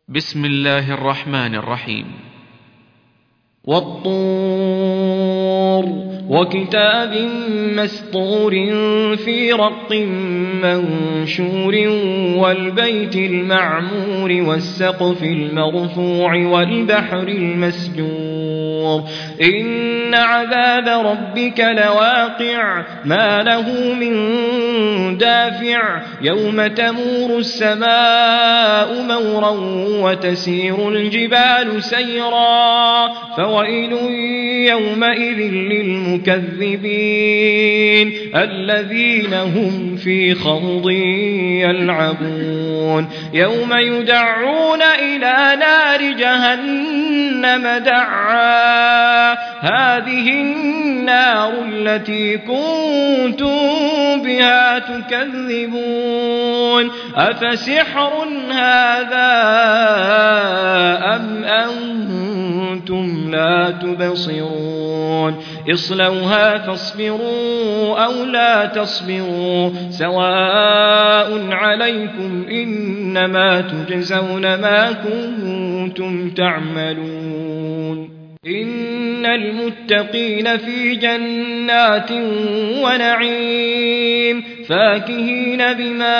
بسم الله الرحمن الرحيم. والطور وكتاب مسطور في رق منشور والبيت المعمور والسقف المرفوع والبحر المسجور إن عذاب ربك لواقع ما له من دافع يوم تمور السماء مورا وتسير الجبال سيرا فويل يومئذ للمكذبين الذين هم في خوض يلعبون يوم يدعون إلى نار جهنم دعا هذه النار التي كنتم بها تكذبون أفسحر هذا أم أنتم لا تبصرون اصلوها فاصبروا أو لا تصبروا سواء عليكم إنما تجزون ما كنتم تعملون إن المتقين في جنات ونعيم فاكهين بما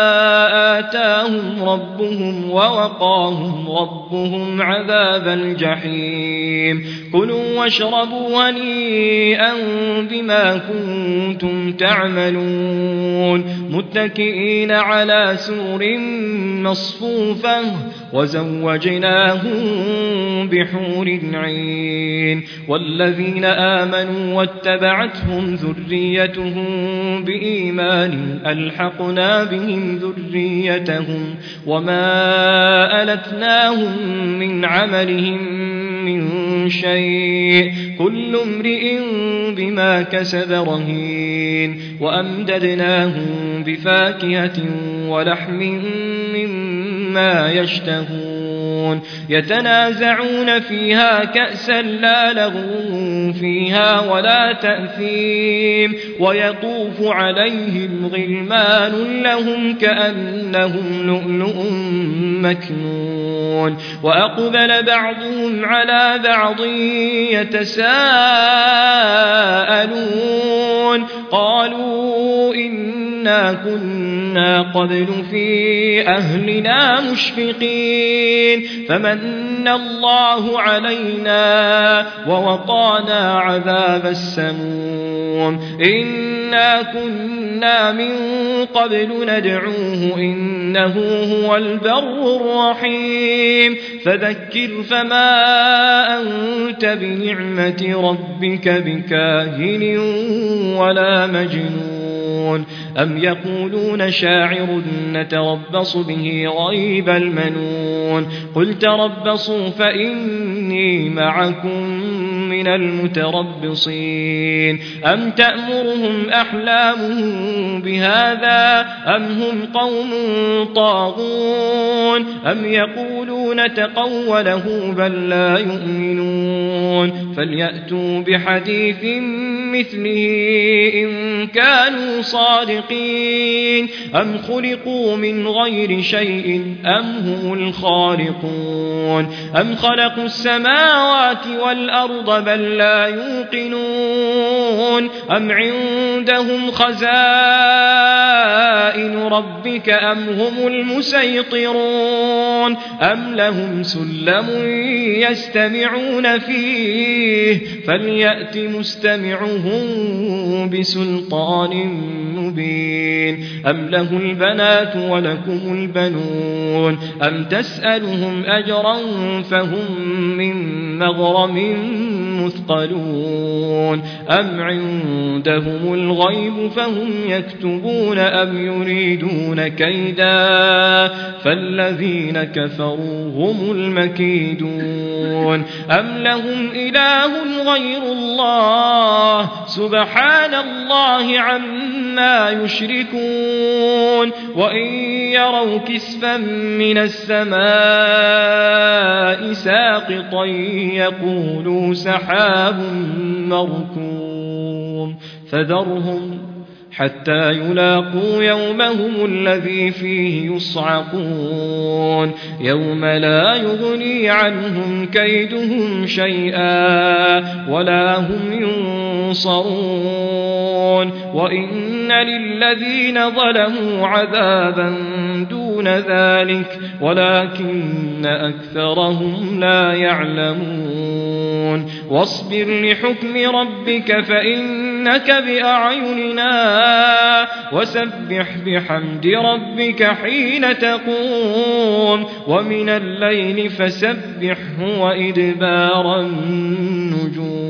آتاهم ربهم ووقاهم ربهم عذاب الجحيم كلوا واشربوا هنيئا بما كنتم تعملون متكئين على سرر مصفوفة وزوجناهم بحور عين والذين آمنوا واتبعتهم ذريتهم بإيمان ألحقنا بهم ذريتهم وما ألتناهم من عملهم من شيء كل امرئ بما كسب رهين وأمددناهم بفاكهة ولحم مما يشتهون يتنازعون فيها كأسا لا لغو فيها ولا تأثيم ويطوف عليهم غلمان لهم كأنهم لؤلؤ مكنون وأقبل بعضهم على بعض يتساءلون قالوا إنا كنا قبل في أهلنا مشفقين فمن الله علينا ووقانا عذاب السموم إنا كنا من قبل ندعوه إنه هو البر الرحيم فذكر فما أنت بنعمة ربك بكاهن ولا مجنون أم يقولون شاعر نتربص به ريب المنون قل تربصوا فإني معكم من المتربصين أم تأمرهم أحلامهم بهذا أم هم قوم طاغون أم يقولون تقوله بل لا يؤمنون فليأتوا بحديث مثله إن كانوا صادقين أم خلقوا من غير شيء أم هم الخالقون أم خلقوا السماوات والأرض بل لا يوقنون أم عندهم خزائن ربك أم هم المسيطرون أم لهم سلم يستمعون فيه فليأت مستمعهم بسلطان مبين أم له البنات ولكم البنون أم تسألهم أجرا فهم من مغرم مثقلون أم عندهم الغيب فهم يكتبون أم يريدون كيدا فالذين كفروا هم المكيدون أم لهم إله غير الله سبحان الله عما يشركون وإن يروا كسفا من السماء ساقطا يقولوا سحاب مركوم فذرهم حتى يلاقوا يومهم الذي فيه يصعقون يوم لا يغني عنهم كيدهم شيئا ولا هم ينصرون وإن للذين ظلموا عذابا دون ذلك ولكن أكثرهم لا يعلمون واصبر لحكم ربك فإنك بأعيننا وسبح بحمد ربك حين تقوم ومن الليل فسبحه وإدبار النجوم